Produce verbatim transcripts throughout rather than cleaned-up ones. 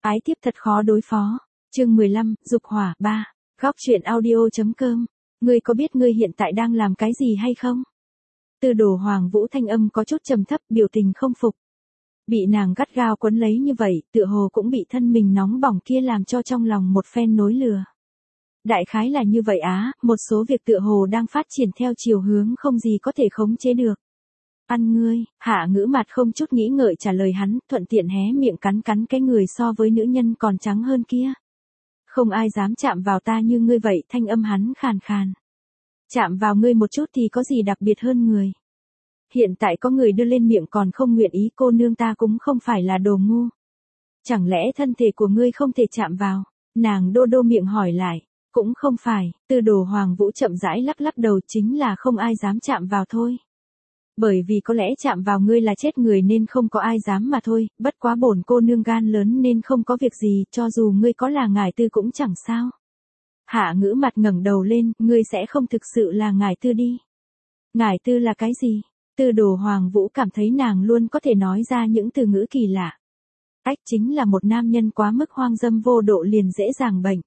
Ái tiếp thật khó đối phó. Chương mười lăm, dục hỏa ba. Góc truyện audio.com. Ngươi có biết ngươi hiện tại đang làm cái gì hay không? Tư Đồ Hoàng Vũ thanh âm có chút trầm thấp, biểu tình không phục. Bị nàng gắt gao quấn lấy như vậy, tựa hồ cũng bị thân mình nóng bỏng kia làm cho trong lòng một phen nối lừa. Đại khái là như vậy á, một số việc tựa hồ đang phát triển theo chiều hướng không gì có thể khống chế được. Ăn ngươi, Hạ Ngữ Mạt không chút nghĩ ngợi trả lời hắn, thuận tiện hé miệng cắn cắn cái người so với nữ nhân còn trắng hơn kia. Không ai dám chạm vào ta như ngươi vậy, thanh âm hắn khàn khàn. Chạm vào ngươi một chút thì có gì đặc biệt hơn người. Hiện tại có người đưa lên miệng còn không nguyện ý, cô nương ta cũng không phải là đồ ngu. Chẳng lẽ thân thể của ngươi không thể chạm vào? Nàng đô đô miệng hỏi lại. Cũng không phải, Tư Đồ Hoàng Vũ chậm rãi lắc lắc đầu, chính là không ai dám chạm vào thôi. Bởi vì có lẽ chạm vào ngươi là chết người nên không có ai dám mà thôi, bất quá bổn cô nương gan lớn nên không có việc gì, cho dù ngươi có là ngải tư cũng chẳng sao. Hạ Ngữ Mạt ngẩng đầu lên, ngươi sẽ không thực sự là ngải tư đi. Ngải tư là cái gì? Tư Đồ Hoàng Vũ cảm thấy nàng luôn có thể nói ra những từ ngữ kỳ lạ. Ách, chính là một nam nhân quá mức hoang dâm vô độ liền dễ dàng bệnh.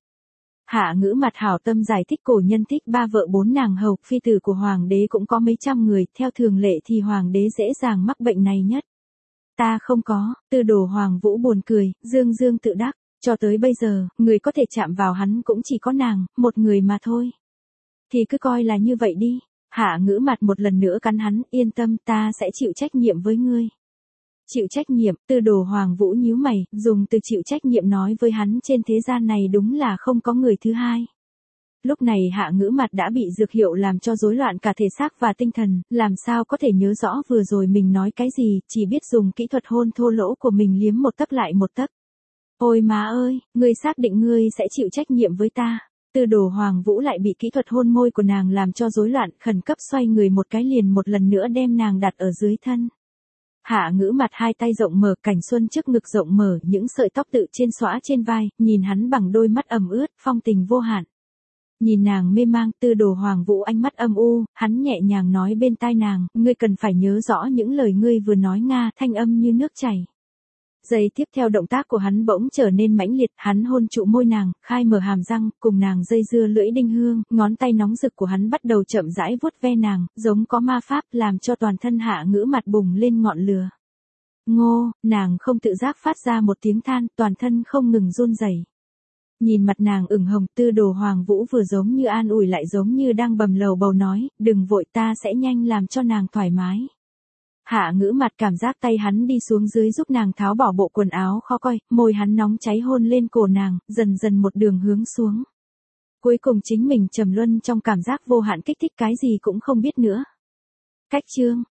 Hạ Ngữ Mạt hảo tâm giải thích, cổ nhân thích ba vợ bốn nàng hầu, phi tử của hoàng đế cũng có mấy trăm người, theo thường lệ thì hoàng đế dễ dàng mắc bệnh này nhất. Ta không có. Tư Đồ Hoàng Vũ buồn cười, dương dương tự đắc, cho tới bây giờ, người có thể chạm vào hắn cũng chỉ có nàng, một người mà thôi. Thì cứ coi là như vậy đi. Hạ Ngữ Mạt một lần nữa cắn hắn, yên tâm, ta sẽ chịu trách nhiệm với ngươi. Chịu trách nhiệm? Tư Đồ Hoàng Vũ nhíu mày, dùng từ chịu trách nhiệm nói với hắn trên thế gian này đúng là không có người thứ hai. Lúc này Hạ Ngữ Mạt đã bị dược hiệu làm cho rối loạn cả thể xác và tinh thần, làm sao có thể nhớ rõ vừa rồi mình nói cái gì, chỉ biết dùng kỹ thuật hôn thô lỗ của mình liếm một tấc lại một tấc. Ôi má ơi, ngươi xác định ngươi sẽ chịu trách nhiệm với ta? Tư Đồ Hoàng Vũ lại bị kỹ thuật hôn môi của nàng làm cho rối loạn, khẩn cấp xoay người một cái liền một lần nữa đem nàng đặt ở dưới thân. Hạ Ngữ Mạt hai tay rộng mở, cảnh xuân trước ngực rộng mở, những sợi tóc tự trên xõa trên vai, nhìn hắn bằng đôi mắt ẩm ướt, phong tình vô hạn. Nhìn nàng mê mang, Tư Đồ Hoàng Vũ ánh mắt âm u, hắn nhẹ nhàng nói bên tai nàng, ngươi cần phải nhớ rõ những lời ngươi vừa nói nga, thanh âm như nước chảy. Giây tiếp theo động tác của hắn bỗng trở nên mãnh liệt, hắn hôn trụ môi nàng, khai mở hàm răng, cùng nàng dây dưa lưỡi đinh hương, ngón tay nóng rực của hắn bắt đầu chậm rãi vuốt ve nàng, giống có ma pháp, làm cho toàn thân Hạ Ngữ Mạt bùng lên ngọn lửa. Ngô, nàng không tự giác phát ra một tiếng than, toàn thân không ngừng run rẩy. Nhìn mặt nàng ửng hồng, Tư Đồ Hoàng Vũ vừa giống như an ủi lại giống như đang bầm lầu bầu nói, đừng vội, ta sẽ nhanh làm cho nàng thoải mái. Hạ Ngữ Mạt cảm giác tay hắn đi xuống dưới giúp nàng tháo bỏ bộ quần áo khó coi, môi hắn nóng cháy hôn lên cổ nàng, dần dần một đường hướng xuống. Cuối cùng chính mình trầm luân trong cảm giác vô hạn kích thích, cái gì cũng không biết nữa. Cách chương,